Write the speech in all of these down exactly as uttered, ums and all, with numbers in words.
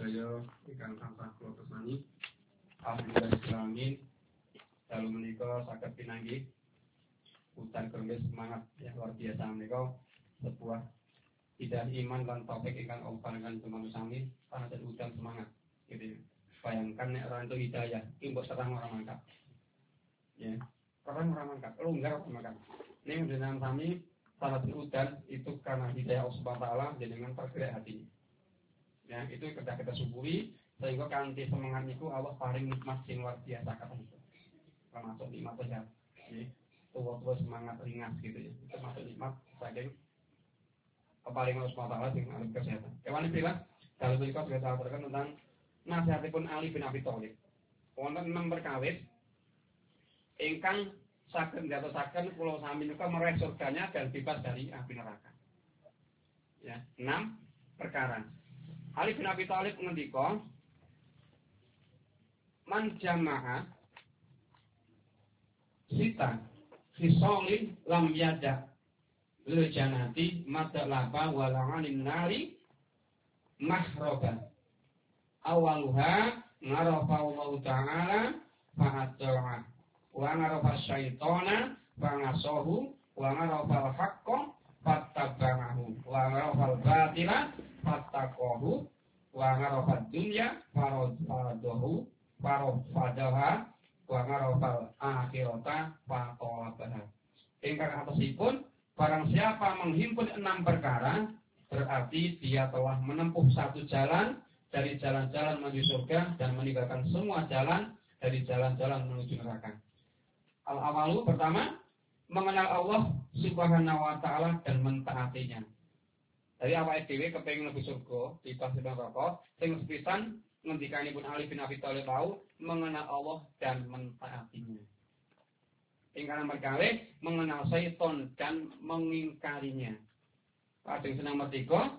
sedaya ingkang tansah kula tresnani. Alhamdulillah alamin. Dalu menika saged pinanggih hutan kermes semangat yang luar biasa menika sebuah tidak iman dan taufik ingkang Allah paringan dumateng sami pancen hutan semangat. Gitu. Bayangkan nek ora entuk hidayah, iki mbok terang ora mangkat. Ya. Terang ora mangkat, longgar ora mangkat. Ning dengan sami salah satu hutan itu karena hidayah Allah Subhanahu wa taala jenengan tergerak hati. Ya, itu kedah kita syukuri sehingga kanthi semangat niku Allah paring nikmat sing luar biasa kata itu. Termasuk nikmat sehat. Ya. Tua-tua semangat ringas gitu ya. Itu termasuk nikmat saking keparing Allah Subhanahu wa taala sing alim kesehatan. Kewan bilang kalau berikut kita aturkan tentang nasihatipun Ali bin Abi Thalib. Wonten enam perkawis ingkang saged nggatosaken kula sami menika meraih surganya dan bebas dari api neraka. Ya, enam perkara. Ali bin Abi Thalib ngendika, "Man jama'a sita fisolin lam yada lil janati madalaba wala'anin nari mahroba." Awaluha ngarafa Allah Ta'ala fa'adda'a wa ngarafa syaitana fa'asahu wa ngarafa al-haqqa fattaba'ahu wa ngarafa al-batila fattaqahu wa ngarafa dunya faradahu farafadaha wa ngarafa al-akhirata fatolabaha. Ingkang atasipun barang siapa menghimpun enam perkara berarti dia telah menempuh satu jalan dari jalan-jalan menuju surga dan meninggalkan semua jalan dari jalan-jalan menuju neraka. Al-awalu pertama, mengenal Allah Subhanahu wa taala dan mentaatinya. Dari awake dhewe kepengin mlebu surga, bebas dari neraka, sing sepisan ngendikanipun Ali bin Abi Thalib wau mengenal Allah dan mentaatinya. Ingkang nomor kalih, mengenal syaitan dan mengingkarinya. Lajeng senang merdeka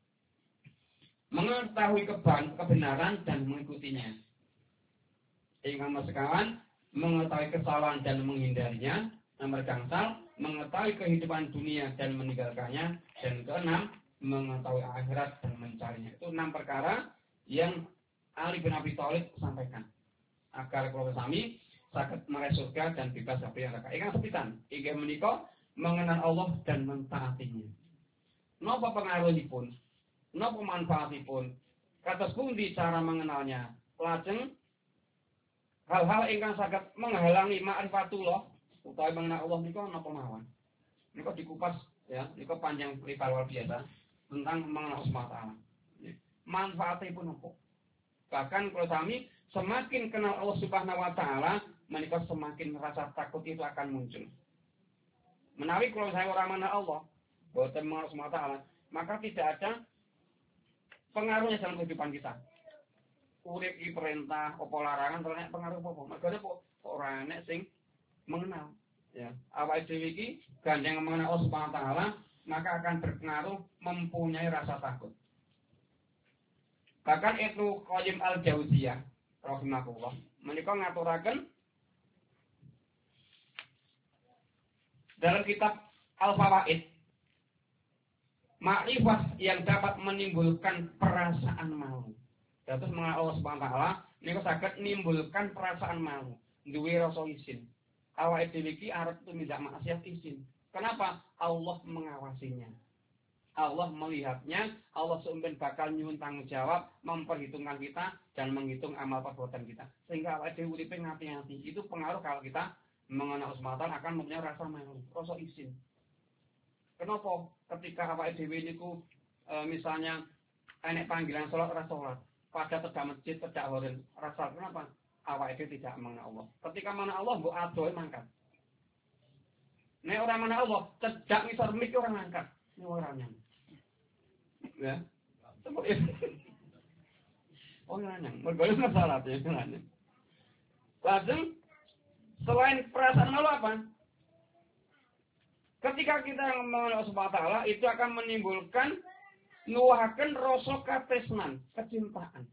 mengetahui kebenaran dan mengikutinya. Ingkang sekawan mengetahui kesalahan dan menghindarinya. Nomor gangsal mengetahui kehidupan dunia dan meninggalkannya. Dan keenam mengetahui akhirat dan mencarinya. Itu enam perkara yang Ali bin Abi Thalib sampaikan agar kula sami saged meraih surga dan bebas dari neraka. Ingkang sepisan inggih menika mengenal Allah dan mentaatinya. Napa pengaruhipun? Napa manfaatipun? Kados pundi cara mengenalnya? Lajeng hal-hal ingkang saged menghalangi ma'rifatullah utawi mengenal Allah nika napa mawon? Nika dikupas ya, nika panjang lebar luar biasa tentang mengenal Allah Subhanahu wa taala. Manfaatipun apa? Bahkan kalau kami semakin kenal Allah Subhanahu wa taala, menika semakin rasa takut itu akan muncul. Menawi kalau saya orang mengenal Allah, boten mengenal Allah Subhanahu wa taala, maka tidak ada pengaruhnya dalam kehidupan kita. Urip iki perintah apa larangan terus pengaruh apa? Mergane kok ora enek sing mengenal. Ya, awake dhewe iki gandeng mengenal Allah Subhanahu wa taala, maka akan berpengaruh mempunyai rasa takut. Bahkan Ibnu Qayyim al-Jauziyah rahimahullah menika ngaturaken dalam kitab Al-Fawaid, makrifat yang dapat menimbulkan perasaan malu. Terus mengenal Allah Subhanahu wa taala niku saged menimbulkan perasaan malu, duwe rasa isin. Awake dhewe iki arep tumindak maksiat isin. Kenapa? Allah mengawasinya. Allah melihatnya, Allah sumben bakal nyuwun tanggung jawab, memperhitungkan kita dan menghitung amal perbuatan kita. Sehingga awake dhewe uripe ngati-ngati. Itu pengaruh kalau kita mengenal Allah Subhanahu wa taala akan mempunyai rasa malu, rasa isin. Kenapa? Ketika awake dhewe niku e, misalnya enek panggilan salat ora salat, pada tedak masjid, tedak horen, rasa kenapa? Awake dhewe tidak mengenal Allah. Ketika mengenal Allah mbok adohe mangkat. Nek ora mengenal Allah, tedak ngisor mik ora mangkat. Ini orangnya. Ya. Oh nanya, mergoleh masalah ya nanya. Lalu selain perasaan malu apa? Ketika kita mengenal Allah Subhanahu wa taala itu akan menimbulkan nuwuhaken rasa katresnan, kecintaan.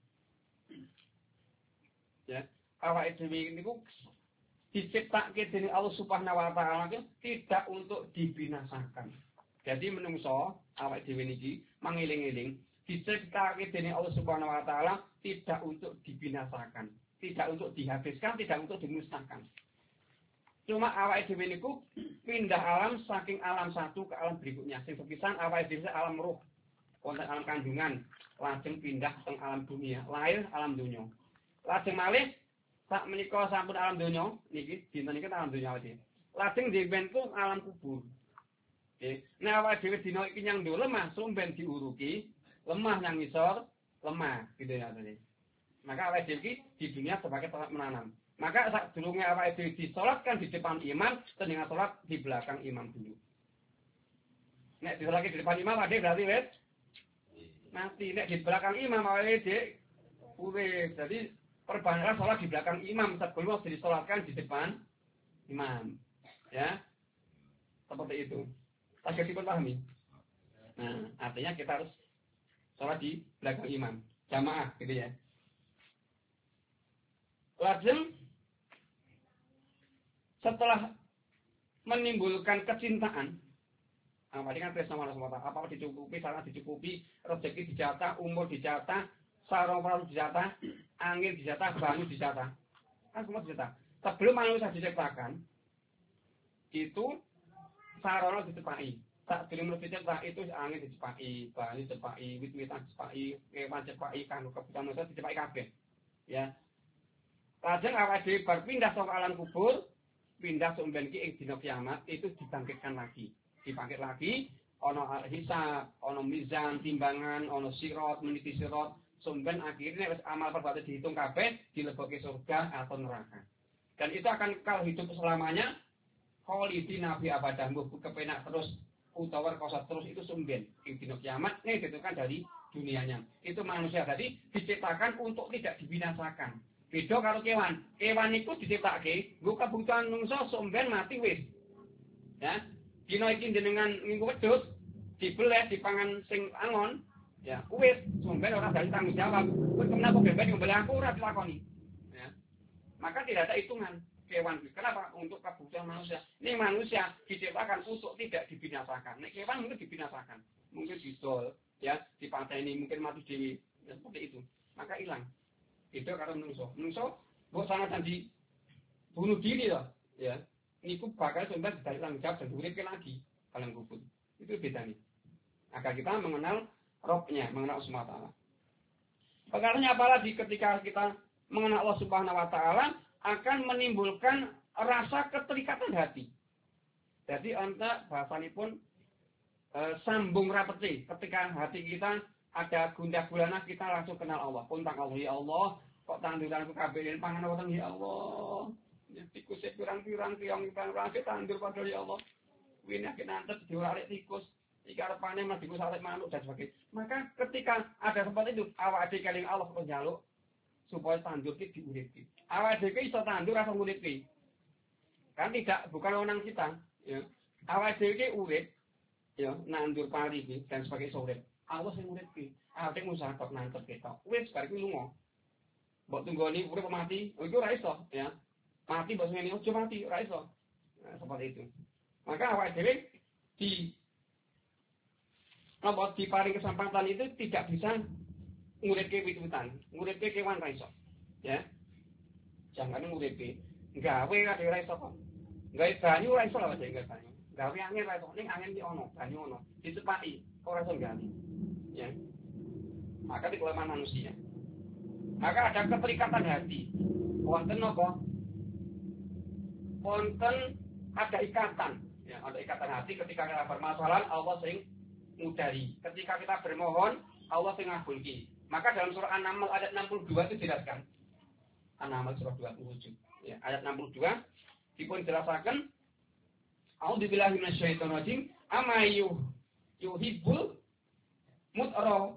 Ya, awake dhewe niku diciptakke dening Allah Subhanahu wa taala tidak untuk dibinasakan. Jadi menungso awake dhewe niki mangeling-eling diciptakan dening Allah Subhanahu wa taala tidak untuk dibinasakan, tidak untuk dihabiskan, tidak untuk dimusnahkan. Cuma awake dhewe niku pindah alam saking alam satu ke alam berikutnya. Sing sepisan awake dhewe alam ruh, wonten alam kandungan, lajeng pindah teng alam dunia, lahir alam dunya. Lajeng malih sak menika sampun alam dunya niki dinten niki alam dunya awake. Lajeng dibentuk alam kubur. Nggih. Nek awake dhewe dina iki nyang ndo lemah, sumben diuruki, lemah yang ngisor, lemah gitu ya tadi. Maka awake dhewe di dunia sebagai tempat menanam. Maka saat durunge awake dhewe disolatkan di depan imam, dengan salat di belakang imam dulu. Nek disolatke di depan imam ade berarti wis mati. Nek di belakang imam awake dhewe urip. Jadi perbanyaklah salat di belakang imam sebelum disolatkan di depan imam. Ya. Seperti itu. Saged dipahami. Nah, artinya kita harus sholat di belakang imam, jamaah gitu ya. Lajeng setelah menimbulkan kecintaan, apa ini kan tresna marang Allah, apa dicukupi, sarana dicukupi, rezeki dijatah, umur dijatah, sarana pralu dijatah, angin dijatah, banyu dijatah, kan semua dijatah. Sebelum manusia diciptakan, itu sarana dicepai. Tak durung dicepak itu angin dicepai, banyu dicepai, wit-witan dicepai, kewan dicepai, kanggo kebutuhan manusia dicepai kabeh. Ya. Lajeng awake dhewe berpindah saka alam kubur, pindah sumben iki ing dina kiamat itu dibangkitkan lagi. Dibangkit lagi, ana hisab, ana mizan, timbangan, ana sirat, meniti sirat, sumben akhirnya wis amal perbuatan dihitung kabeh, dilebokke surga atau neraka. Dan itu akan kekal hidup selamanya. Kholidina fi abadah, mbok kepenak terus utawa rekoso terus itu sumben ing dina kiamat nih ditentukan dari dunianya. Itu manusia tadi diciptakan untuk tidak dibinasakan. Beda karo kewan. Kewan itu diciptake nggo kebutuhan manusia sumben mati wis. Ya. Dina iki jenengan nginggo wedhus dibeleh dipangan sing angon, ya wis sumben ora dari tanggung jawab. Kowe kenapa bebek ngembelih aku ora dilakoni. Ya. Maka tidak ada hitungan. Kewan, kenapa? Untuk kebutuhan manusia. Ini manusia diciptakan untuk tidak dibinasakan. Nek kewan mungkin dibinasakan, mungkin didol, ya, dipateni, mungkin mati dewi, ya, seperti itu. Maka hilang. Itu karena manusia. Manusia, buat sangat tadi bunuh diri loh, ya. Niku bakal sebentar dari tanggung jawab dan urip lagi kalian kubur. Itu beda nih. Agar kita mengenal Robnya, mengenal Allah Subhanahu Wa Taala. Perkaranya apalagi ketika kita mengenal Allah Subhanahu Wa Taala, akan menimbulkan rasa keterikatan hati. Jadi anta bahasanipun e, sambung rapeti. Ketika hati kita ada gundah gulana, kita langsung kenal Allah. Puntang Allah, ya Allah, kok tanduranku kabeh pangan wonten ya Allah. Ya tikus pirang-pirang tiang pirang-pirang tandur padha ya Allah. Wini nek nantet diorek tikus, iki arepane mah tikus arek manuk dan sebagainya. Maka ketika ada seperti itu, awak dhewe keling Allah kok njaluk supaya tandur iki diuripi. Awak dhewe iso tandur ora nguripi. Kan tidak bukan wewenang kita, ya. Awak dhewe iki urip, ya, nandur pari iki dan sebagai urip. Allah sing nguripi. Awak dhewe usaha kok nandur ketok. Wis bar kuwi lunga. Mbok tunggoni urip mati, oh, iku ora iso, ya. Mati mbok ngene ojo mati, ora iso. Nah, seperti itu. Maka awak dhewe di apa diparing kesempatan itu tidak bisa nguripe wit-witan, nguripe kewan ra iso. Ya. Jangan nguripe gawe kate ra iso kok. Gawe banyu ra iso lho gawe banyu. Gawe angin ra iso, ning angin iki ono, banyu ono. Dicepaki ora iso gawe. Ya. Maka di kelemahan manusia. Maka ada keterikatan hati. Wonten apa? Wonten ada ikatan. Ya, ada ikatan hati ketika kita bermasalah, Allah sing ngudari. Ketika kita bermohon, Allah sing ngabulki. Maka dalam surah An-Naml ayat enam puluh dua itu dijelaskan. An-Naml surah dua puluh tujuh. Ya, ayat enam puluh dua dipun jelasaken A'udzubillahi minasyaitonir rajim. Ama yuhibbul mutara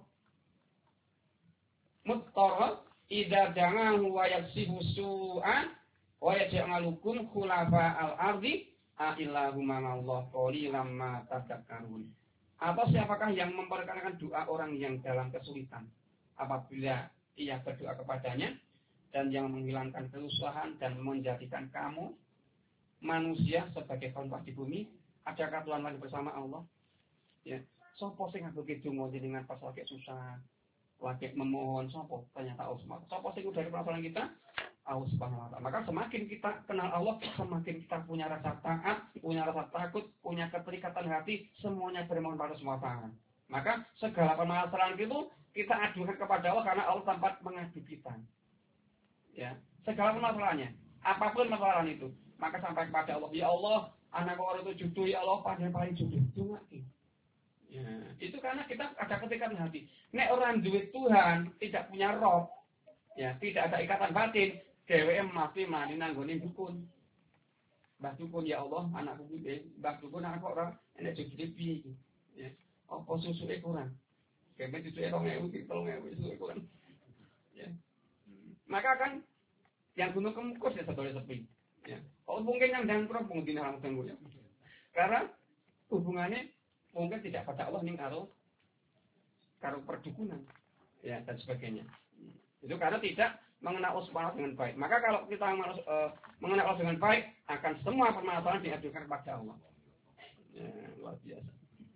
mutara idza da'ahu wa yaksifu su'a wa yaj'alukum khulafa al-ardi a illahu ma'allah qalilan ma tadhakkarun. Atau siapakah yang memperkenalkan doa orang yang dalam kesulitan apabila ia berdoa kepadanya dan yang menghilangkan kesusahan dan menjadikan kamu manusia sebagai khalifah di bumi? Adakah Tuhan lain bersama Allah? Ya. Sopo sing ngaturke donga jenengan pas lagi susah, lagi memohon sopo? Ternyata Allah Subhanahu wa taala. Sopo sing dari permasalahan kita? Allah Subhanahu wa taala. Maka semakin kita kenal Allah, semakin kita punya rasa taat, punya rasa takut, punya keterikatan hati, semuanya bermohon pada semua taala. Maka segala permasalahan itu kita adukan kepada Allah karena Allah tempat mengadu kita. Ya, segala permasalahannya, apapun masalah itu, maka sampai kepada Allah. Ya Allah, anak orang itu jodoh, ya Allah, paling paling jodoh. Cuma ya, itu karena kita ada keterikatan hati. Nek orang duit Tuhan tidak punya roh, ya tidak ada ikatan batin, dheweke mati mani nanggone dukun. Mbah dukun, ya Allah, anakku iki, Mbah dukun anak ora enek jodoh piye iki. Ya, apa susuke kurang. Kemben susuke rong ewu, telung ewu susuke kurang. Ya. Maka kan yang gunung kemukus ya sedaya sepi. Ya. Kalau mungkin yang dan pro mungkin halang tunggu ya. Karena hubungannya mungkin tidak pada Allah ning karo karo perdukunan ya dan sebagainya. Itu karena tidak mengenal Allah Subhanahu dengan baik. Maka kalau kita uh, mengenal Allah dengan baik, akan semua permasalahan diadukan kepada Allah. Ya, luar biasa.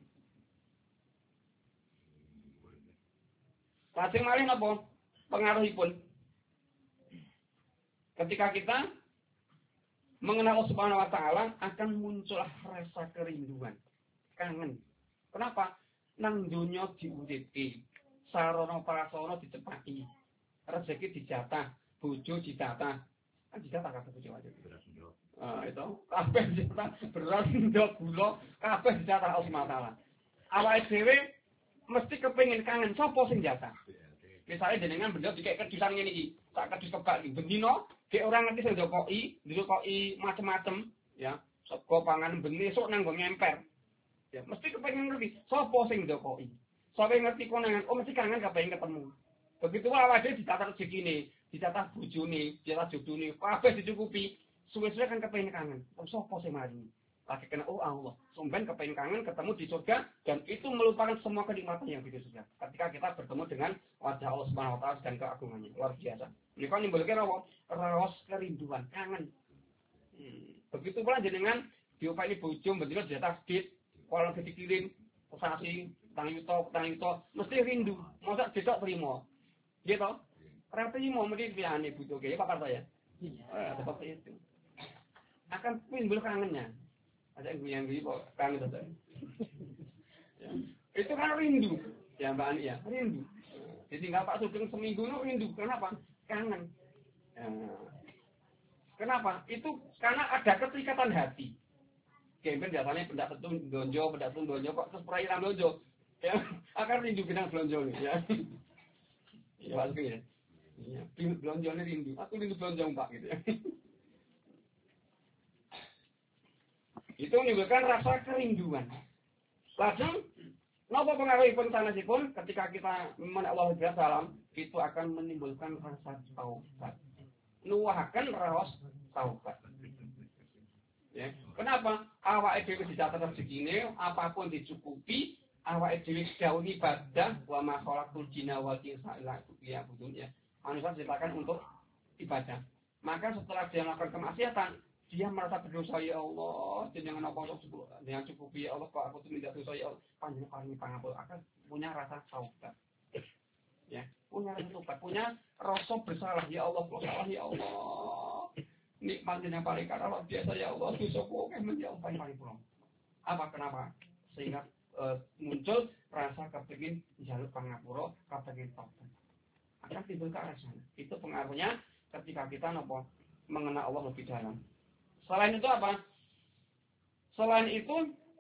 Lajeng malih napa pengaruhipun? Ketika kita mengenal Allah Subhanahu wa taala akan muncul rasa kerinduan, kangen. Kenapa? Nang donya diuripi, sarana prasarana dicepaki, rezeki dijatah, bojo dijatah. Kan dijatah kabeh bojo wae. Ah, itu kabeh dijatah, beras ndok gula, kabeh dijatah Allah Subhanahu wa taala. Awake dhewe mesti kepengin kangen sapa sing jatah. Misalnya jenengan bener dikek kedusan ngene iki, sak kedus kebak iki bendina, dhek ora ngerti sing ndokoki, ndokoki macem-macem, ya. Sego pangan beni esuk nang nggo ngemper. Ya, mesti kepengin ngerti sapa sing ndokoki. Sapa ngerti konangan, oh mesti kangen kepengin ketemu. Begitu wae awake dicatat rezekine, dicatat bojone, dicatat jodone, kabeh dicukupi. Suwe-suwe kan kepengin kangen. Oh sapa sing maringi? Lagi kena oh Allah, sumben kepengin kangen ketemu di surga dan itu melupakan semua kenikmatan yang di surga. Ketika kita bertemu dengan wajah Allah Subhanahu wa taala dan keagungannya, luar biasa. Ini kan nimbulke rawa, raos kerinduan, kangen. Hmm. Begitu pula jenengan diupaini bojo bendina jatah sedit, kalau dikirim sasi, tang yuto, tang yuto, mesti rindu. Masa besok trimo. Gitu. Ora trimo mesti piyane butuhke, ya Pak saya. Iya, seperti itu. Akan timbul kangennya. Ada yang gue kok kangen saja. Ya. Itu kan rindu, ya Mbak Ani ya, rindu. Ditinggal Pak Sugeng seminggu itu rindu, kenapa? Kangen. Ya. Kenapa? Itu karena ada keterikatan hati. Kempen biasanya pendak tetun donjo, pendak tetun donjo kok terus perairan donjo. Ya, akan rindu binang donjo nih ya. Ya pasti ya. Iya, donjo ini rindu. Aku rindu donjo Pak gitu ya. Itu menimbulkan rasa kerinduan. Langsung, napa pengaruhipun sanesipun ketika kita mengenal Allah Salam itu akan menimbulkan rasa taubat. Nuwuhaken raos taubat. Ya. Kenapa? Awake dhewe dicatat rezekine, apapun dicukupi, awake dhewe jauh ibadah wa ma khalaqul jinna wal insa illa liya'budun ya. Manusia diciptakan untuk ibadah. Maka setelah dia melakukan kemaksiatan, dia merasa berdosa ya Allah, jenengan apa cukup, dengan cukupi ya Allah, kok aku tidak dosa ya Allah, panjenengan paling pangapun akan punya rasa taubat. Ya, punya rasa taubat, punya rasa bersalah ya Allah, bersalah ya Allah. Nikmat yang paling karena biasa ya Allah, dosa kok men ya Allah paling paling pulang. Apa kenapa? Sehingga e, muncul rasa kepingin jaluk pangapura, kepingin taubat. Akan timbul ke arah sana. Itu pengaruhnya ketika kita nopo mengenal Allah lebih dalam. Selain itu apa? Selain itu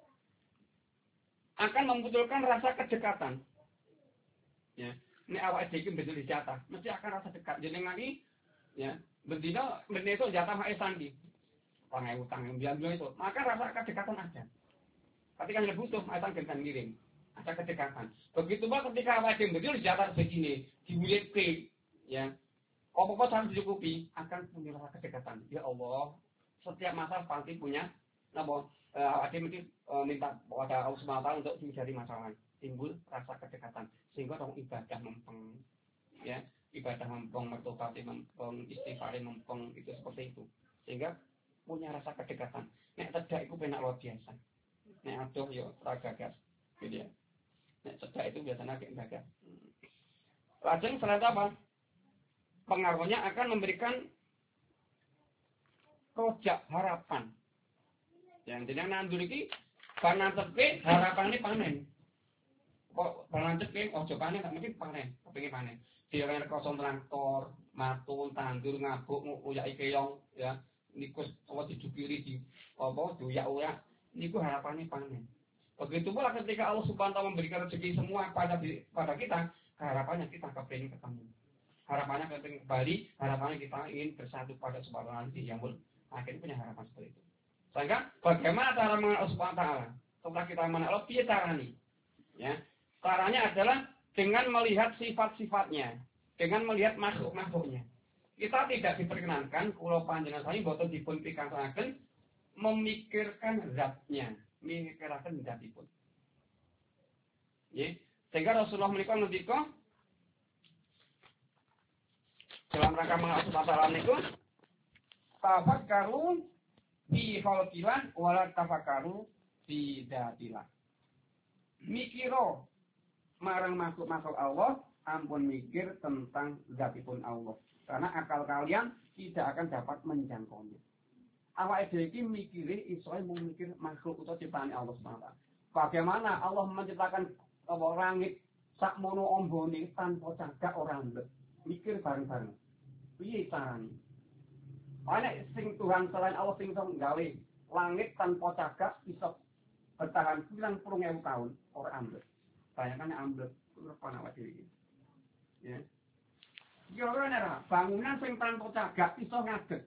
akan memunculkan rasa kedekatan. Ya, ini awak dhewe betul dijatah, mesti akan rasa dekat. Jenengan iki ya, bendina bendina itu jatah mae sandi. Pangai utang yang bilang itu, maka rasa kedekatan ada. Ketika anda butuh, mae sandi kan ngirim. Ada kedekatan. Begitu pula ketika awak dhewe betul dijatah begini, diwulitke, ya. Apa-apa harus dicukupi, akan punya rasa kedekatan. Ya Allah, setiap masalah pasti punya apa ada mesti minta kepada Allah Subhanahu wa taala untuk mencari masalah, timbul rasa kedekatan sehingga orang ibadah mempeng ya ibadah mempeng mertobat mempeng istighfar mempeng itu seperti itu sehingga punya rasa kedekatan. Nek tidak itu penak luar biasa. Nek adoh yo ora gagas gitu ya. Nek cedak itu biasanya agak gagal. Lajeng selain itu apa? Pengaruhnya akan memberikan rojak harapan. Yang jenengan nandur iki panancepke harapan ini panen. Kok panancepke ojo panen tak mungkin panen, kepengin panen. Dhewe rekoso traktor, matun, tandur, ngabuk, nguyaki keong ya. Niku apa dijukiri di apa diuyak-uyak niku harapannya panen. Begitu pula ketika Allah Subhanahu wa taala memberikan rezeki semua pada pada kita, harapannya kita kepengin ketemu. Harapannya kepengin kembali, harapannya kita ingin bersatu pada suatu nanti yang akhirnya punya harapan seperti itu. Sehingga bagaimana cara mengenal Allah Subhanahu wa taala? Setelah kita mengenal Allah, piye caranya? Ya. Caranya adalah dengan melihat sifat-sifatnya, dengan melihat makhluk-makhluknya. Kita tidak diperkenankan kula panjenengan sami boten dipun pikantukaken memikirkan zatnya, memikirkan zatipun. Ya. Sehingga Rasulullah menika ngendika dalam rangka mengenal Allah Subhanahu wa taala niku tafakkaru fi khalqillah wala tafakkaru fi dzatillah. Mikiro marang makhluk-makhluk Allah, ampun mikir tentang zatipun Allah. Karena akal kalian tidak akan dapat menjangkaunya. Awake dhewe iki mikire iso mung mikir makhluk utawa ciptaan Allah Subhanahu wa taala. Bagaimana Allah menciptakan apa langit sakmono ombone tanpa cagak ora ndek. Mikir bareng-bareng. Piye carane? Ana sing Tuhan selain Allah sing iso gawe langit tanpa cagak iso bertahan sembilan puluh ribu tahun ora ambles. Bayangkan ambles terus ana awake dhewe iki. Ya. Kira-kira nera, bangunan sing tanpa cagak iso ngadeg.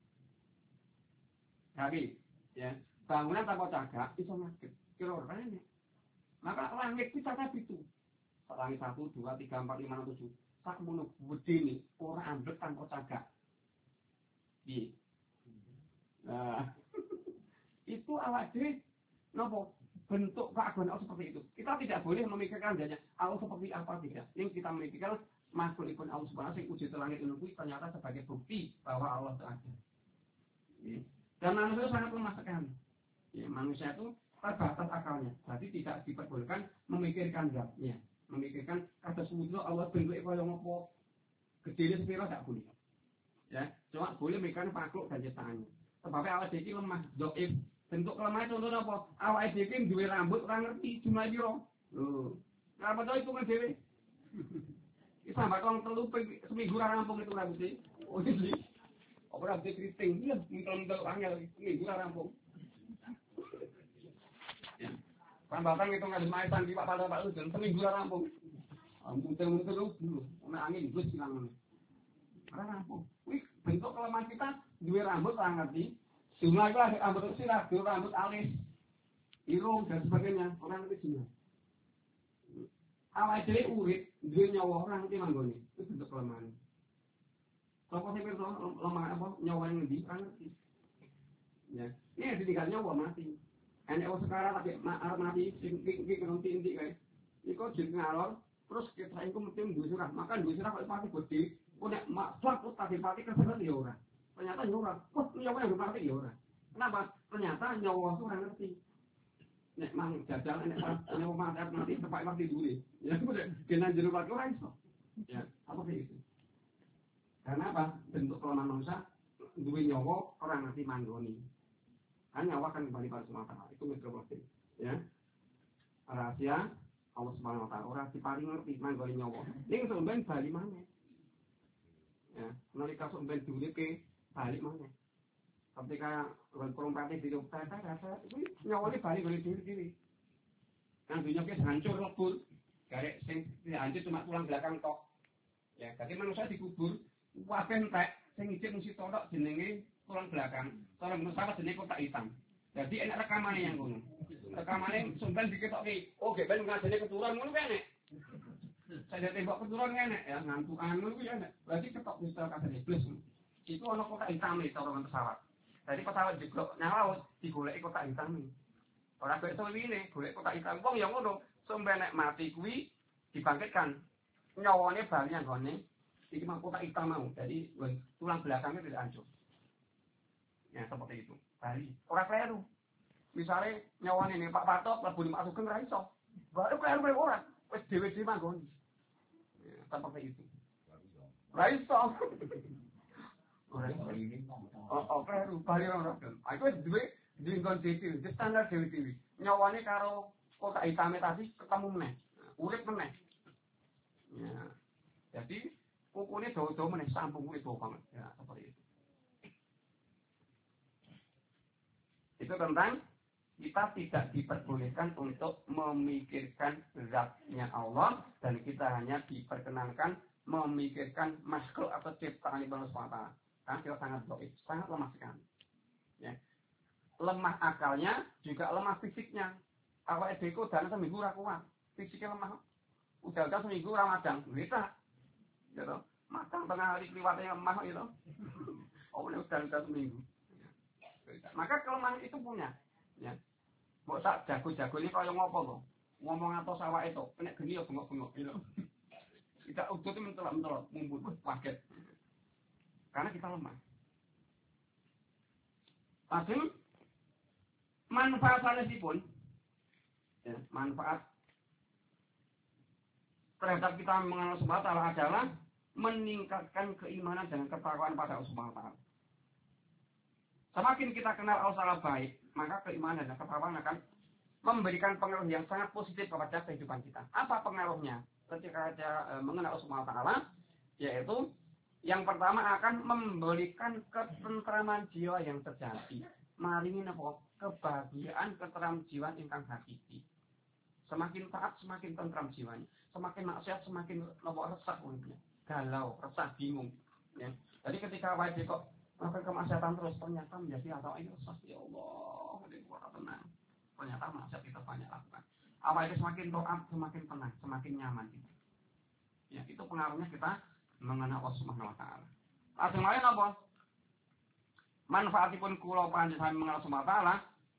Tapi, ya, bangunan tanpa cagak iso ngadeg. Kira-kira ini. Maka langit itu cagak itu. Langit satu, dua, tiga, empat, lima, enam, tujuh. Sak mono gede nih, ora ambles tanpa cagak. Piye? Nah, itu awak dhewe napa bentuk keagungan Allah seperti itu. Kita tidak boleh memikirkan adanya Allah seperti apa tidak. Yang kita memikirkan makhlukipun Allah Subhanahu sing wujud langit itu ternyata sebagai bukti bahwa Allah itu ada. Ya. Dan manusia sangat lemah sekali. Ya, manusia itu terbatas akalnya. Jadi tidak diperbolehkan memikirkan zatnya, memikirkan kata wujud Allah bentuk kaya ngopo. Gedene sepira tidak boleh. Ya, cuma boleh memikirkan makhluk dan ciptaannya. Sebab awak dhewe iki lemah, dhaif. Bentuk kelemahan contohnya apa? Awak dhewe iki duwe rambut ora ngerti jumlah piro. Lho. Kenapa to hitungan dhewe? Iki sambat wong telu seminggu ora rampung itu rambutnya. Oh iki. Apa rambut keriting? Iya, mintel-mintel angel seminggu ora rampung. Ya. Pambatan itu nggak semaitan di Pak Pada Pak Udan seminggu ora rampung. Muter-muter dulu, ana angin wis silang. Ora rampung. Wih, bentuk kelemahan kita duwe rambut ora ngerti. Jumlah itu ada rambut sirah, rambut alis, irung dan sebagainya. Orang ngerti jumlah. Awak dhewe urip duwe nyawa ora ngerti manggone. Itu bentuk kelemahan. Sopo sing pirsa lemah apa nyawa yang ngendi ora ngerti. Ya, ini ditinggal nyawa mati. Enek wong sekarang lagi arep mati sing iki ngerti intik kae. Iku jeneng ngalor terus kita iku mesti duwe surah. Maka duwe surah kok pati gede. Kok nek maklak kok tadi pati kesel ya ora. Ternyata nyawa, wah nyawa yang mati ya ora. Kenapa? Ternyata nyawa itu ora ngerti. Nek mang jajal nek nyawa mati mati tepak mati dulu. Ya kuwi kena jero pati ora iso. Ya, apa kayak gitu. Karena apa? Bentuk kelemahan manusia duwe nyawa ora ngerti manggoni. Kan nyawa kan kembali pada semata. Itu mikroproses. Ya. Rahasia Allah Subhanahu wa taala ora diparing ngerti manggoni nyawa. Ning sampeyan bali maneh. Ya, nalika sampeyan diuripke balik mana? Ketika kurung praktik di rumah saya, rasa itu nyawanya balik balik diri diri. Kan dunia kita hancur lebur, garek sing hancur cuma tulang belakang tok. Ya, jadi manusia dikubur, wae entek, sing ijek mesti tok jenenge tulang belakang. Tulang manusia jenenge kotak hitam. Jadi enak rekamannya yang ngono. Rekamannya sampean diketoki, oh gek ben ngajene keturunan ngono kene. Saya tembak keturunan ngene ya, ngantukan ngono kuwi enak. Berarti ketok wis kasane iblis. Itu ana kotak hitam nih corongan pesawat. Jadi pesawat juga nyalaut digoleki kotak hitam nih. Ora kok iso ngene, golek kotak hitam. Wong ya ngono, sampe nek mati kuwi dibangkitkan. Nyawane bali anggone iki mah kotak hitam mau. Jadi tulang belakangnya tidak hancur. Ya seperti itu. Bali. Ora kleru. Misalnya nyawane nih Pak Patok lebu Pak Sugeng ra iso. Baru kaya orang, wis dhewe-dhewe manggon. Ya, seperti itu. Lah iso. Ora ini. Oh, oh, kleru, bali ora. Aku wis duwe dinggon dhewe, wis standar dhewe-dhewe. Nyawane karo kotak hitame tadi ketemu meneh. Urip meneh. Ya. Jadi kukunya jauh-jauh meneh sambung itu banget. Ya, seperti itu. Itu tentang kita tidak diperbolehkan untuk memikirkan zatnya Allah dan kita hanya diperkenankan memikirkan makhluk atau ciptaan Allah subhanahu wa taala. Karena kita sangat doib, sangat lemah sekali. Ya. Lemah akalnya juga lemah fisiknya. Awak edeko dan seminggu ra kuat, fisiknya lemah. Udah-udah seminggu Ramadan, bisa. Gitu. Matang tengah hari kliwatnya lemah gitu. Oh, ini udah-udah seminggu. Maka kelemahan itu punya. Ya. Mbok sak jago-jago ini kaya ngopo to? Ngomong atos awake to, nek geni ya bengok-bengok gitu. Tidak utuh itu mentelok-mentelok, mumbul, kaget. Karena kita lemah. Langsung manfaat sanesipun ya, manfaat terhadap kita mengenal Subhanahu wa taala adalah meningkatkan keimanan dan ketakwaan pada Allah Subhanahu wa taala. Semakin kita kenal Allah Ta'ala baik, maka keimanan dan ketakwaan akan memberikan pengaruh yang sangat positif kepada kehidupan kita. Apa pengaruhnya? Ketika kita e, mengenal Allah Subhanahu wa taala, yaitu yang pertama akan memberikan ketentraman jiwa yang terjadi. Maringin apa? Kebahagiaan, ketentraman jiwa ingkang hakiki. Semakin taat, semakin tentram jiwanya. Semakin maksiat, semakin nopo resah uripnya. Galau, resah, bingung. Ya. Jadi ketika wajib kok melakukan kemaksiatan terus, ternyata menjadi atau ini resah, ya Allah, ini kuat tenang. Ternyata maksiat kita banyak lakukan. Apa itu semakin taat, semakin tenang, semakin nyaman kita. Ya, itu pengaruhnya kita mengenal Allah Subhanahu wa taala. Langsung lain apa? Manfaatipun kula panjenengan mengenal Allah Subhanahu wa taala.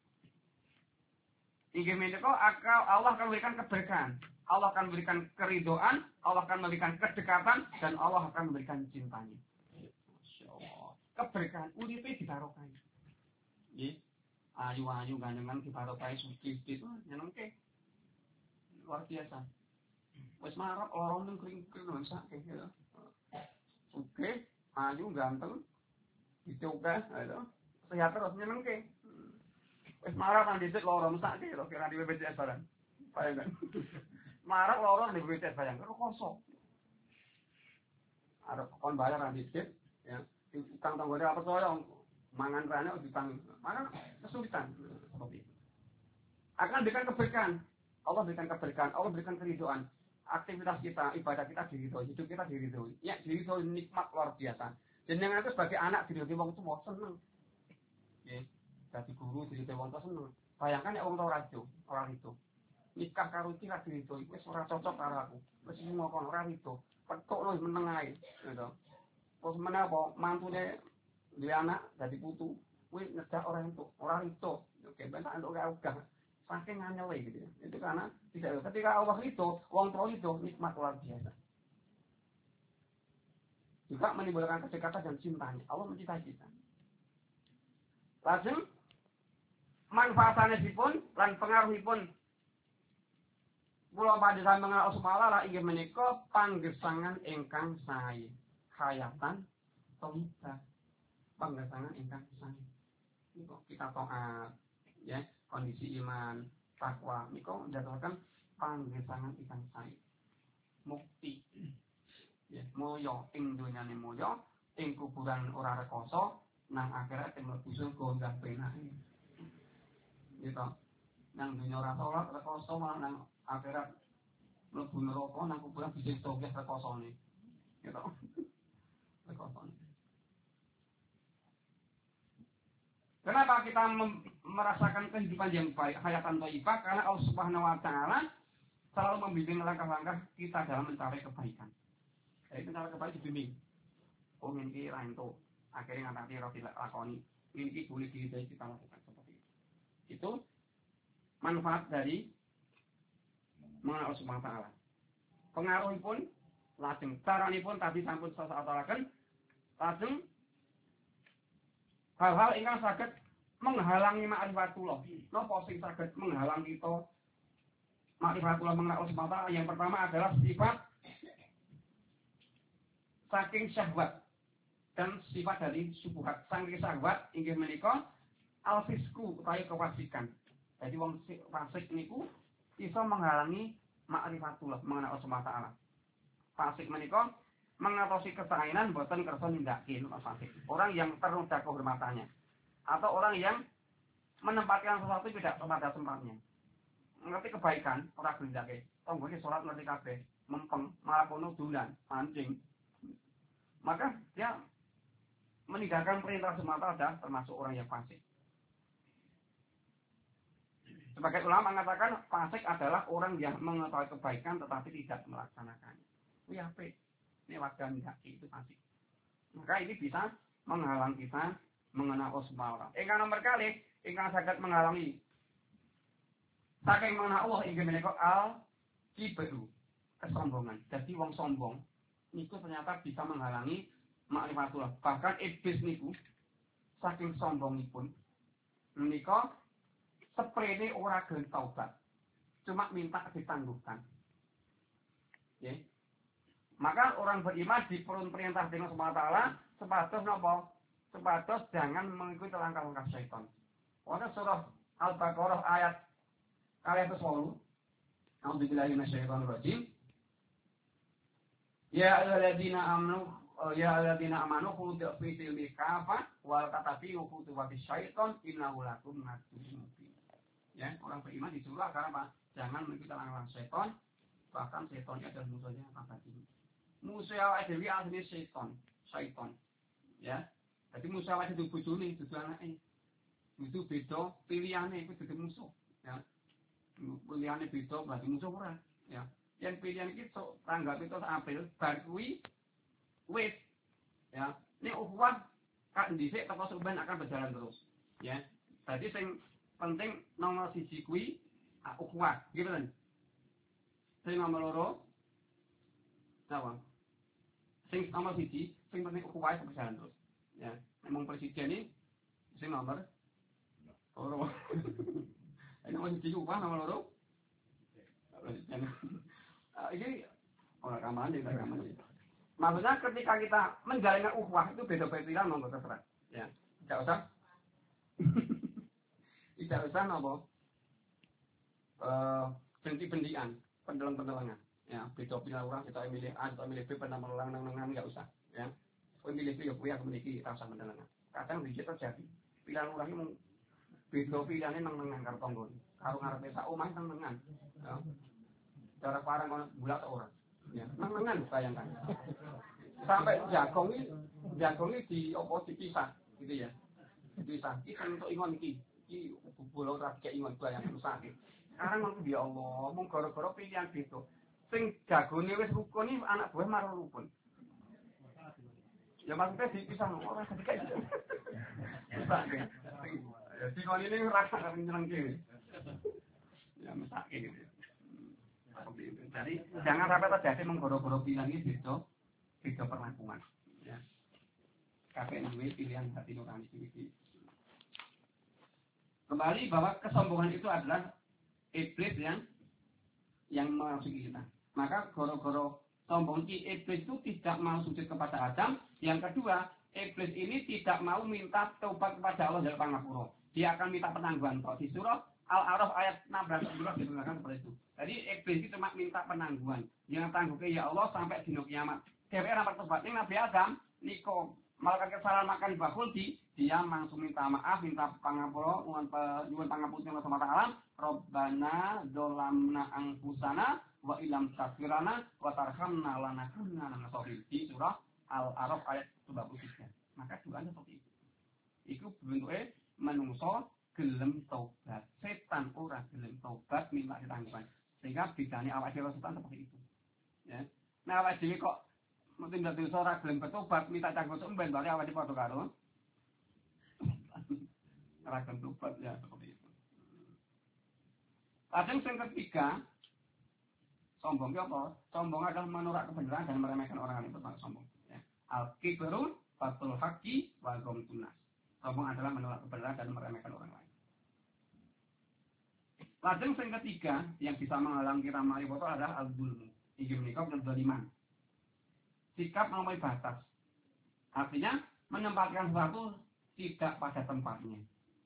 Inggih menika akal Allah akan memberikan keberkahan. Allah akan memberikan keridoan, Allah akan memberikan kedekatan, dan Allah akan memberikan cintanya. Masya Allah. Keberkahan uripe dibarokahi. Nggih. Ayu-ayu gandengan dibarokahi suci-suci itu nyenengke. Luar biasa. Wis marap loro ning kring-kring sakake ya. Oke, ayu ganteng. Dicoba, itu. Sehat terus nyenengke. Wis marap nang dhisik loro mesake kira kira di B P J S barang. Bayangkan. Marap loro di B P J S bayang karo kosong. Arep kon bayar nang dhisik ya. Utang tanggone apa percaya mangan rane utang. Mana kesulitan seperti itu. Akan berikan keberkahan. Allah berikan keberkahan, Allah berikan keridhaan. Aktivitas kita, ibadah kita diridhoi, hidup kita diridhoi. Ya, diridhoi nikmat luar biasa. Jenengan itu sebagai anak diridhoi wong tuwa seneng. Nggih. Dadi guru diridhoi wong tuwa seneng. Bayangkan nek wong tuwa ora rido, ora rido. Nikah karo iki ra diridhoi, wis ora cocok karo aku. Wis ngono ora rido. Petuk lho meneng ae, gitu. Terus menapa mantune duwe anak dadi putu, kuwi ngedak ora entuk, ora rido. Oke, ben tak entuk gak saking nganyele gitu ya. Itu karena tidak ketika Allah itu, wong tua itu nikmat luar biasa. Juga menimbulkan kedekatan dan cintanya. Allah mencintai kita. Lajeng manfaatanipun lan pengaruhipun kula panjenengan mengenal Allah Subhanahu wa taala inggih menika panggesangan ingkang sae. Hayatan thayyibah. Panggesangan ingkang sae. Niku kita taat ya. Kondisi iman, takwa, niku menjadikan panggesangan ikan sae. Mukti. Ya, moyo ing dunyane moyo, ing kuburan ora rekoso, nang akhirat mlebu surga nggak penake. Gitu. Nang dunya ora salat rekoso malah nang akhirat mlebu neraka nang kuburan disiksa nggih rekosone. Gitu. Rekosone. Kenapa kita merasakan kehidupan yang baik, hayatan thayyibah? Karena Allah Subhanahu wa taala selalu membimbing langkah-langkah kita dalam mencari kebaikan. Jadi mencari kebaikan dibimbing. Oh, ini ra entuk. Akhirnya nganti ora dilakoni. Ini boleh diri kita lakukan seperti itu. Itu manfaat dari mengenal Allah Subhanahu wa taala. Pengaruhipun lajeng caranipun tadi sampun saya aturaken. Lajeng hal-hal ingkang saged menghalangi ma'rifatullah. Napa sing saged menghalang kita Ma'rifatullah mengenal Allah Subhanahu wa taala yang pertama adalah sifat saking syahwat dan sifat dari syubhat. Saking syahwat inggih menika al-fisku utawi kefasikan. Jadi wong fasik niku iso menghalangi ma'rifatullah mengenal Allah Subhanahu wa taala. Fasik menika mengatosi kesainan boten kersa nindakin fasik. Orang yang ternoda kehormatannya atau orang yang menempatkan sesuatu tidak pada tempatnya. Ngerti kebaikan ora gelindake. Tonggone salat ngerti kabeh, mempeng, malah kono dolan, mancing. Maka dia meninggalkan perintah semata ada termasuk orang yang fasik. Sebagai ulama mengatakan fasik adalah orang yang mengetahui kebaikan tetapi tidak melaksanakannya. Kuwi apik. Ini warga ndaki itu fasik. Maka ini bisa menghalang kita mengenal Allah Subhanahu wa taala. Ingkang nomor kali, ingkang saged menghalangi saking mengenal Allah inggih menika al kibru, kesombongan. Jadi wong sombong niku ternyata bisa menghalangi ma'rifatullah. Bahkan iblis niku saking sombongipun menika seprene ora gelem taubat. Cuma minta ditangguhkan. Ya. Maka orang beriman dipurun perintah dengan Subhanahu wa taala sepados napa? Sepados jangan mengikuti langkah-langkah syaitan. Wonten surah Al-Baqarah ayat kalian sepuluh. A'udzubillahi minasyaitonir rajim. Ya ayyuhalladzina amanu ya ayyuhalladzina amanu khudhu fi silmi kafa wal tatabi'u khutuwatis syaiton innahu lakum aduwwun mubin. Ya, orang beriman disuruh karena apa? Jangan mengikuti langkah syaitan. Bahkan syaitannya adalah musuhnya apa ini? Musuh awake dhewe asline syaitan, syaitan. Ya. Jadi musuh awake dhewe bojone, dudu anake. Itu beda pilihane iku dudu musuh, ya. Pilihane beda berarti musuh ora, ya. Yang pilihan iki sok tanggal itu April bar kuwi wis, ya. Ini ukhuwah kan dhisik teko sampeyan akan berjalan terus, ya. Jadi sing penting nomor siji kuwi ukhuwah, gitu kan. Sing nomor loro apa? Sing nomor siji, sing penting ukhuwah berjalan terus. Ya, memang presiden ini sing nomor loro. Ini nomor siji ukhuwah nomor loro. Presiden. Ini orang ramalan ya, ramalan. Maksudnya ketika kita menjalankan ukhuwah itu beda-beda pilihan monggo terserah. Ya, tidak usah. Tidak usah nopo. Eh, benci-bencian, pendelang-pendelangan. Ya, beda pilihan orang kita milih A, kita milih B, pernah menelang-nelangan enggak usah, ya. Kowe milih B ya kuwi aku memiliki rasa mendelangan. Kadang iki terjadi. Pilihan orang iki mung beda pilihane nang nengan karo tangga. Karo ngarepe sak omah nang nengan. Ya. Cara parang kono bulat ora. Ya, nang nengan bayangkan. Sampai jagong iki, jagong iki di opo dipisah gitu ya. Dipisah. Iki kan untuk ingon iki. Iki bola ora dikek ingon bayang rusake. Sekarang ngono ya Allah, mung gara-gara pilihan beda. Sing jagone wis rukun iki anak buah marang rukun. Ya maksudnya dipisah ora dikek. Bisa ya. Ya sing ini ora karo nyenengke. Ya mesake gitu. Jadi jangan sampai terjadi menggoro-goro pilihan ini beda, beda perlakuan. Ya. Kabeh duwe pilihan hati nurani iki. Kembali bahwa kesombongan itu adalah iblis yang yang memasuki kita. Maka goro-goro sombong iblis itu tidak mau sujud kepada Adam. Yang kedua, iblis ini tidak mau minta taubat kepada Allah dari pangapura. Dia akan minta penangguhan. Kok di surah Al-A'raf ayat enam belas diterangkan seperti itu. Jadi iblis itu cuma minta penangguhan. Jangan tangguhke ya Allah sampai dino kiamat. Dewe ora bertobat ning Nabi Adam niko melakukan kesalahan makan bakul di dia langsung minta maaf, minta pangapura, nyuwun pangapunten sama taala. Rabbana dolamna angfusana wa ilam takfirana wa tarhamna lanakunna minasy di surah Al-A'raf ayat dua puluh tiga. Maka doanya seperti itu. Iku bentuke menungso gelem taubat. Setan ora gelem taubat minta ditangguhan. Sehingga bedane awak dhewe setan seperti itu. Ya. Nah awak dhewe kok mungkin dadi ora gelem bertobat minta tangguhan sampeyan bare awak dhewe padha karo ora gelem tobat ya seperti itu. Lajeng sing ketiga, sombong apa? Sombong adalah menolak kebenaran dan meremehkan orang lain, itu sombong. Ya. Al-kibru fatul haqqi wa ghamtun nas. Sombong adalah menolak kebenaran dan meremehkan orang lain. Lajeng sing ketiga yang bisa menghalang kita ma'rifat adalah al-zulmu. Inggih menika kedzaliman. Sikap melampaui batas. Artinya menempatkan sesuatu tidak pada tempatnya.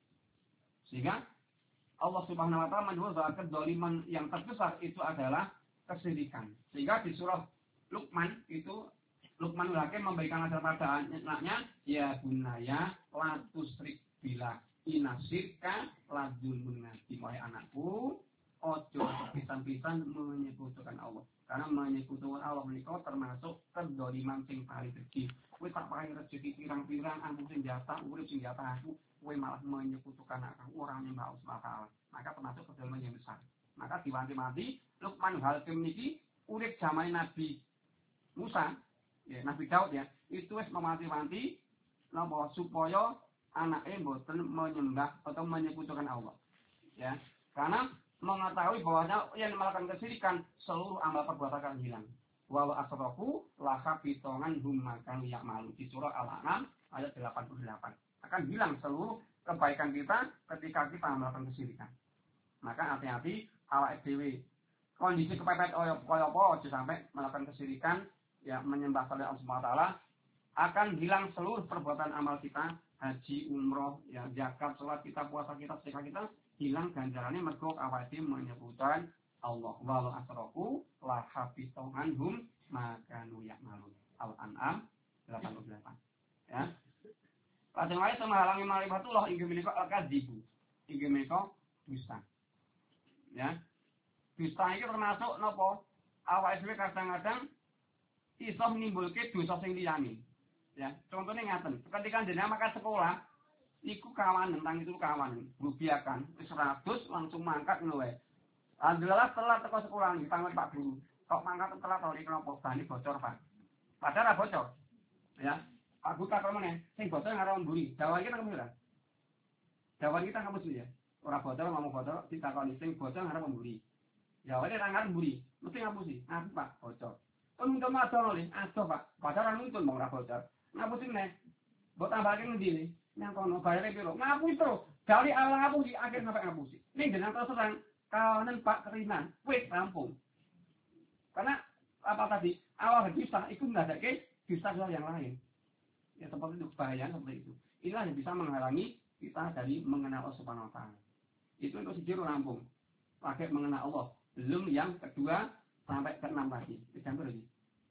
Sehingga Allah Subhanahu wa taala menyebut bahwa kedzaliman yang terbesar itu adalah kesyirikan. Sehingga di surah Luqman itu Luqmanul Hakim memberikan nasihat pada anaknya, ya bunaya la tusyrik billah inasirka la dzulmun azim. Wahai anakku, ojo pisan-pisan menyekutukan Allah. Karena menyekutukan Allah menika termasuk kedzaliman sing paling gede. Kowe tak paling rezeki pirang-pirang aku sing jatah, urip sing jatah aku, kowe malah menyekutukan aku, orang nyembah Allah Subhanahu wa taala. Maka termasuk kedzaliman yang besar. Maka diwanti-wanti Luqmanul Hakim niki urip zaman Nabi Musa, ya, Nabi Daud ya, itu wis mewanti-wanti napa supaya anaknya boten menyembah atau menyekutukan Allah. Ya. Karena mengetahui bahwasanya yang melakukan kesyirikan seluruh amal perbuatan akan hilang. Walau asrafu laka bitongan hum makan yak malu di surah Al-An'am ayat delapan puluh delapan. Akan hilang seluruh kebaikan kita ketika kita melakukan kesyirikan. Maka hati-hati awak dhewe. Kondisi kepepet kaya apa aja sampai melakukan kesyirikan ya menyembah selain Allah Subhanahu wa taala akan hilang seluruh perbuatan amal kita, haji, umroh, ya zakat, salat kita, puasa kita, sedekah kita hilang ganjarannya mergo awak dhewe menyebutkan Allah. Walau asrafu la habitu anhum ma kanu ya'malun. Al-An'am delapan puluh delapan. Ya. Lajeng wae menghalangi ma'rifatullah inggih menika al-kadzibu. Inggih menika dusta. Ya. Dusta iki termasuk napa? Awake dhewe kadang-kadang iso menimbulke dosa sing liyane. Ya, contohnya ngaten, ketika jenengan makan sekolah, iku kawan tentang itu kawan, bubiakan, seratus langsung mangkat ngono wae. Alhamdulillah telat teko sekolah ditanglet Pak Guru. Kok mangkat telat ora kenapa bani bocor, Pak. Padahal bocor. Ya. Pak Guru tak meneh, sing bocor ngarep mburi. Jawaban kita kamu ora? Jawaban kita kamu ya. Ora bocor ngomong bocor, ditakoni sing bocor ngarep mburi. Jawabannya ra ngarep mburi. Mesti ngapusi. Ngapu Pak, bocor. Kon nuntun madol oleh, adoh Pak. Padahal nuntun mong ora bocor. Ngapusi meneh. Mbok tambahake ngendi ne? Nang kono bayare piro? Ngapusi terus. Dari awal ngapusi akhir sampai ngapusi. Ning jenengan terus terang kawanan Pak Kerinan, wis rampung. Karena apa tadi? Awal dusta itu mendadake dusta yang lain. Ya seperti itu, bahaya seperti itu. Inilah yang bisa menghalangi kita dari mengenal Allah Subhanahu wa taala. Itu untuk sejuru rampung. Pakai mengenal Allah. Belum yang kedua sampai ke enam lagi. Dicampur lagi.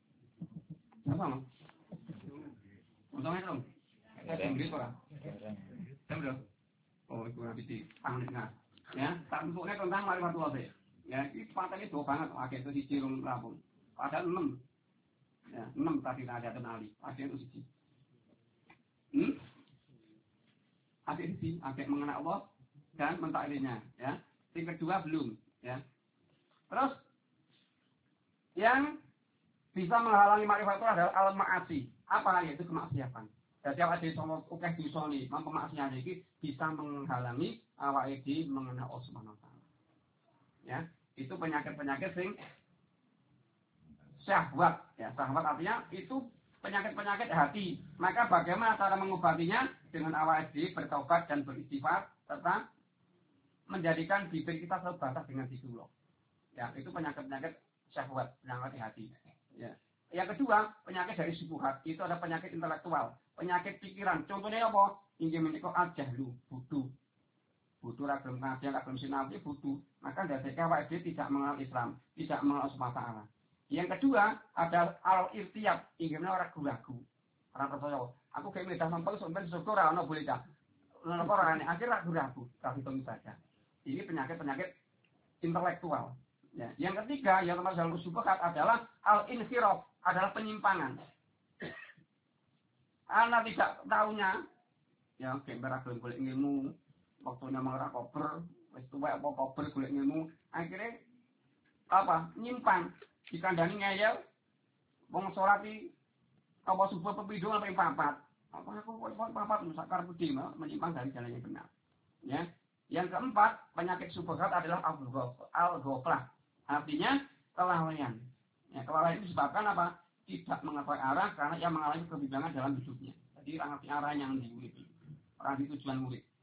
Apa mau? Untungnya dong. Ada yang beri apa? Campur. Oh, itu nanti di panglitnya. Ya, tak bentuknya tentang ma'rifatullah ya. Ya, ini patahnya dua banget. Akhirnya itu siji rung rampung. Padahal enam. Ya, enam tadi ada tenali. Akhirnya itu siji. Hmm? Akhirnya siji. Akhirnya mengenal Allah dan mentakwilinya. Ya. Yang kedua belum. Ya. Terus yang bisa menghalangi ma'rifatullah adalah al-ma'asi. Apa yaitu kemaksiatan. Jadi awak dhewe sama akeh dosa ni, maksiat iki bisa menghalangi awak dhewe mengenal Allah Subhanahu wa taala. Ya, itu penyakit-penyakit sing syahwat, ya, syahwat artinya itu penyakit-penyakit hati. Maka bagaimana cara mengobatinya? Dengan awak dhewe bertobat dan beristighfar serta menjadikan bibir kita selalu basah dengan zikirullah. Ya, itu penyakit-penyakit syahwat, penyakit hati. Ya. Yang kedua, penyakit dari syubhat, itu ada penyakit intelektual, penyakit pikiran. Contohnya apa? Inggih menika al-jahlu, butuh. Butuh ra gelem kaji, ra gelem sinau butuh. Maka ndadekake awake dhewe tidak mengenal Islam, tidak mengenal Allah Subhanahu wa taala. Yang kedua, ada al-irtiyab, inggih menika ora ragu-ragu. Ora percaya. Aku kayak medah sampel sampeyan syukur ora ono boleh dah. Napa ora nek akhir ragu-ragu, kahitung saja. Ini penyakit-penyakit intelektual. Ya. Yang ketiga, yang termasuk dalam syubhat adalah al-inhiraf, adalah penyimpangan. Anak tidak tahunya, ya gambar ageng golek ilmu, waktunya mengerah kober, wis tuwek apa kober golek ilmu, akhirnya apa? Nyimpang, dikandani ngeyel, wong salat iki apa subuh pepindho sampai papat. Apa aku kok papat sakar putih menyimpang dari jalan yang benar. Ya. Yang keempat, penyakit syubhat adalah al-ghaflah. Artinya kelalaian. Ya, kelalaian itu disebabkan apa? Tidak mengetahui arah karena ia mengalami kebimbangan dalam hidupnya. Jadi orang arti arah yang diurip, orang di tujuan murid. Ya.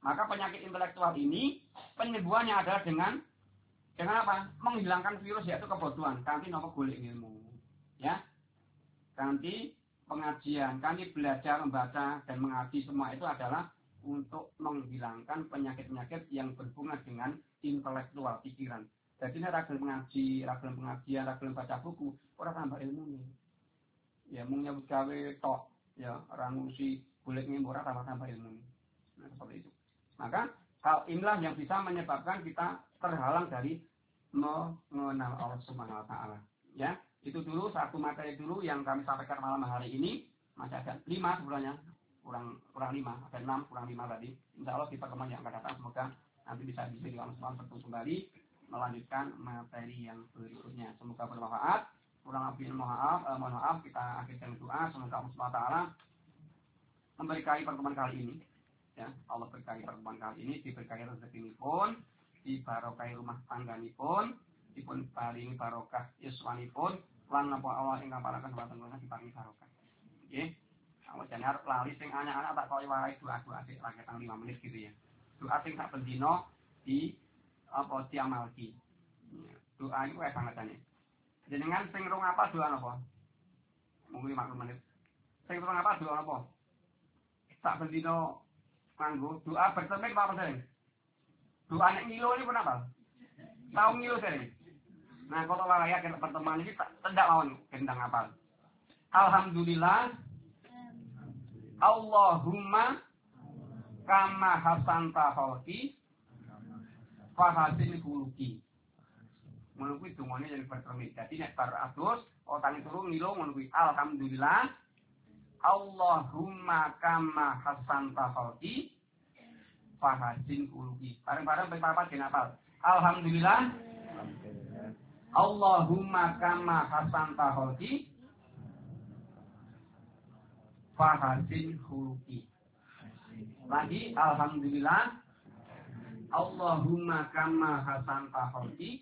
Maka penyakit intelektual ini penyembuhannya adalah dengan dengan apa? Menghilangkan virus yaitu kebodohan. Kanthi nopo golek ilmu. Ya. Kanthi pengajian, kanthi belajar membaca dan mengaji semua itu adalah untuk menghilangkan penyakit-penyakit yang berhubungan dengan intelektual pikiran. Jadi ini ragil mengaji, ragil pengajian, ragil baca buku, orang tambah ilmu nih. Ya, mung nyebut gawe tok, ya, orang ngurusi golek ilmu ora tambah-tambah ilmu. Nah, seperti itu. Maka hal inilah yang bisa menyebabkan kita terhalang dari mengenal Allah Subhanahu wa taala. Ya, itu dulu satu materi dulu yang kami sampaikan malam hari ini. Masih ada lima sebenarnya, kurang kurang lima, ada enam kurang lima tadi. Insya Allah di pertemuan yang akan datang semoga nanti bisa bisa dilangsungkan bertemu kembali melanjutkan materi yang berikutnya. Semoga bermanfaat. Kurang lebih mohon maaf, eh, mohon maaf kita akhirkan doa. Semoga Allah Subhanahu wa taala memberkahi pertemuan kali ini. Ya, Allah berkahi pertemuan kali ini, diberkahi rezeki pun, dibarokahi rumah tangga pun, dipun paringi barokah yuswanipun, lan napa Allah ingkang paraken wonten kula diparingi barokah. Nggih. Awak jane arep lali sing anak-anak tak koyo wae doa-doa sik rakyatan lima menit gitu ya. Doa sing sak bendina di apa diamalki. Doa iku wae sangatane. Jenengan sing rong apa doa napa? Mung lima menit. Sing rong apa doa napa? Sak bendina nganggo doa bertemik apa sering? Doa nek ngilo ini pun apa? Tahu ngilo sering? Nah, kalau wae kita pertemuan ini tidak mawon kendang apa? Alhamdulillah. Allahumma kama hasanta khalqi fa hasin khuluqi. Ngono kuwi dungane yen bertemik. Dadi nek bar atus otane turu ngilo ngono kuwi. Alhamdulillah. Allahumma kama hasanta khalqi fahasin khuluqi. Bareng-bareng ping papat dinapal. Alhamdulillah. Allahumma kama hasanta khalqi fahasin khuluqi. Lagi alhamdulillah. Allahumma kama hasanta khalqi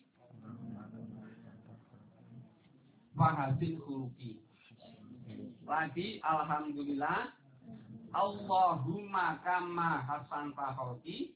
fahasin khuluqi. Lagi alhamdulillah. Allahumma kama hasanta khalqi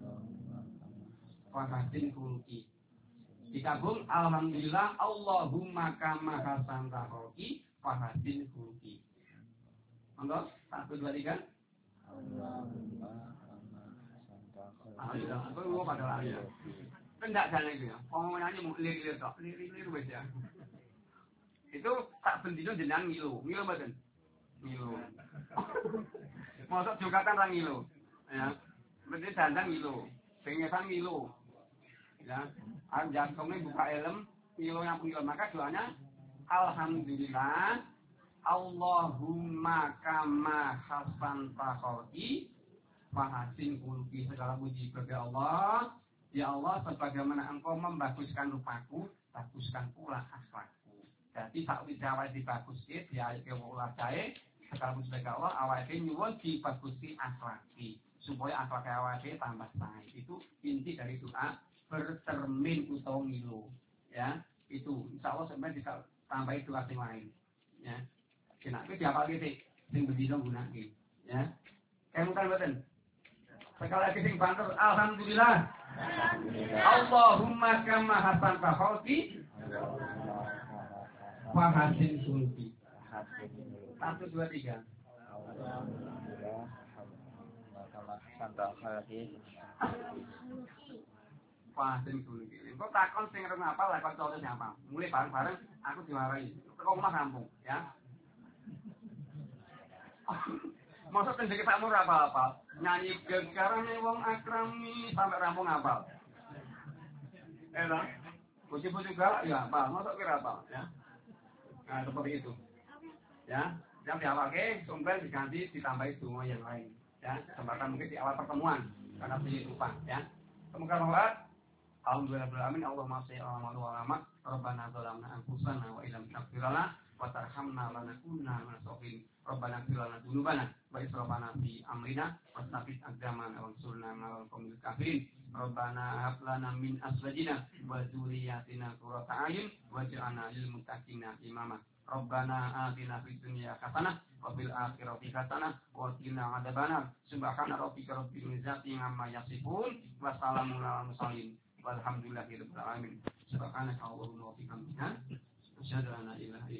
wa hasin khuluqi. Digabung alhamdulillah Allahumma kama hasanta khalqi wa hasin khuluqi. Monggo satu dua tiga. Allahumma kama hasanta khalqi. Alhamdulillah. Aku mau pada lari ya. Enggak jalan itu ya. Omongannya mau lir-lir tok. Lir-lir wis ya. Itu tak bendino jenengan ngilo. Ngilo mboten? Ngilo. Mosok jogatan ra ngilo. Ya. Berarti dandang ngilo. Pengesan ngilo. Ya. Arep jantungnya buka helm, ngilo yang ngilo. Maka doanya alhamdulillah Allahumma kama hasanta khalqi wa hasin khuluqi. Segala puji bagi Allah. Ya Allah, sebagaimana Engkau membaguskan rupaku, baguskan pula akhlakku. Jadi sak awake dibaguske, diayake ulah jae, sekarang sebagai Allah awake nyuwun dibaguski akhlaki supaya akhlak awake tambah baik. Itu inti dari doa bercermin utawa ngilo. Ya, itu insyaallah sampeyan bisa tambahi doa sing lain. Ya. Kenapa diapalke sik sing bendina gunake. Ya. Kemudian mboten. Sekali lagi sing banter alhamdulillah. Alhamdulillah. Allahumma kama hasanta khalqi fahasin khuluqi. Satu dua tiga. Alhamdulillah. Kama hasanta khalqi fahasin khuluqi. Engko takon sing reng apa lah kok contoh siapa? Mulai bareng-bareng aku diwarai. Teko omah kampung, ya. Masa tendeke sakmu ora apa-apa. Nyanyi gegarane wong akrami sampai rampung hafal. Enak. Puji-puji galak ya apa? Masa kira apa, ya? Nah, seperti itu. Ya, yang dihafalke sumber diganti ditambahi donga yang lain. Ya, kesempatan mungkin di awal pertemuan karena punya lupa, ya. Semoga bermanfaat. Alhamdulillah amin. Allahumma shalli ala Muhammad wa ala Muhammad. Rabbana zalamna anfusana wa illam taghfir lana wa tarhamna lanakunanna minaz khasirin. Rabbana ighfir lana dzunubana wa israfana fi amrina wa tsabbit aqdamana wansurna 'alal qawmil kafirin. Rabbana hab lana min azwajina wa dzurriyyatina qurrata a'yun waj'alna lil muttaqina imama. Rabbana atina fid dunya hasanah wa fil akhirati hasanah wa qina adzabannar. Subhana rabbika rabbil izzati amma yasifun wa salamun alal mursalin walhamdulillahi rabbil alamin. Subhanaka Allahumma wa bihamdika asyhadu an la ilaha